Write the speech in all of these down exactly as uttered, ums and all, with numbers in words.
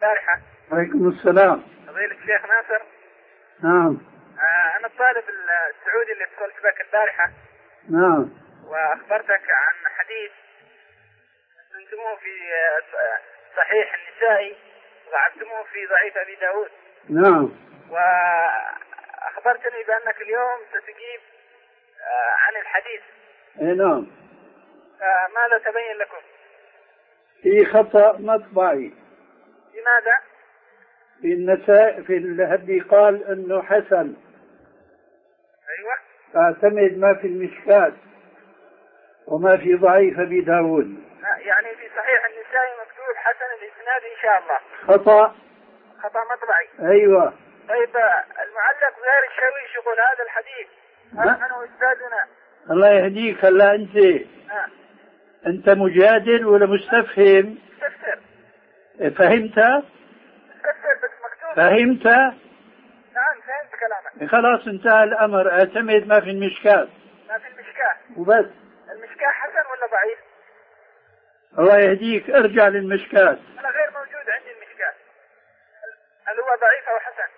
البارحة. عليكم السلام. فضيلة الشيخ ناصر. نعم. آه أنا الطالب السعودي اللي اتصلت بك البارحة. نعم. وأخبرتك عن حديث سنتموه في صحيح النسائي وضعفتموه في ضعيف أبي داود. نعم. وأخبرتني بأنك اليوم ستجيب عن الحديث. اي نعم. فماذا تبين لكم؟ في خطأ مطبعي. لماذا؟ في النساء في الهدي قال انه حسن. ايوه. فاعتمد ما في المشكات وما في ضعيف ابي داود. يعني في صحيح النسائي مكتوب حسن الاسناد ان شاء الله. خطأ. خطأ مطبعي. ايوه. طيب المعلق غير الشويش يقول هذا الحديث أنا وأستاذنا. الله يهديك. هلا أنت آه. أنت مجادل ولا مستفهم؟ مستفسر. فهمت؟ مستفسر بس مكتوب. فهمت؟ نعم فهمت كلامك. خلاص انتهى الأمر. اعتمد ما في المشكاة. ما في المشكاة. وبس. المشكاة حسن ولا ضعيف؟ الله يهديك ارجع للمشكاة. أنا غير موجود عندي المشكاة. هل هو ضعيف أو حسن؟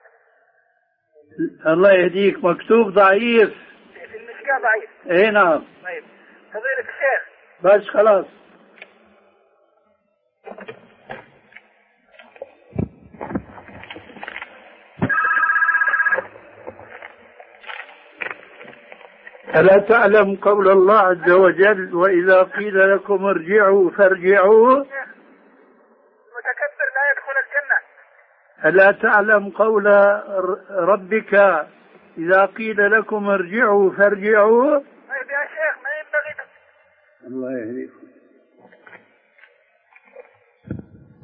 الله يهديك مكتوب ضعيف. في المشكاة ضعيف. اي نعم. طيب فضيلة الشيخ. بس خلاص. ألا تعلم قول الله عز وجل وإذا قيل لكم ارجعوا فارجعوا. المتكبر لا يدخل الجنة. ألا تعلم قول ربك إذا قيل لكم ارجعوا فارجعوا. طيب يا شيخ ما ينبغي. الله يهديكم.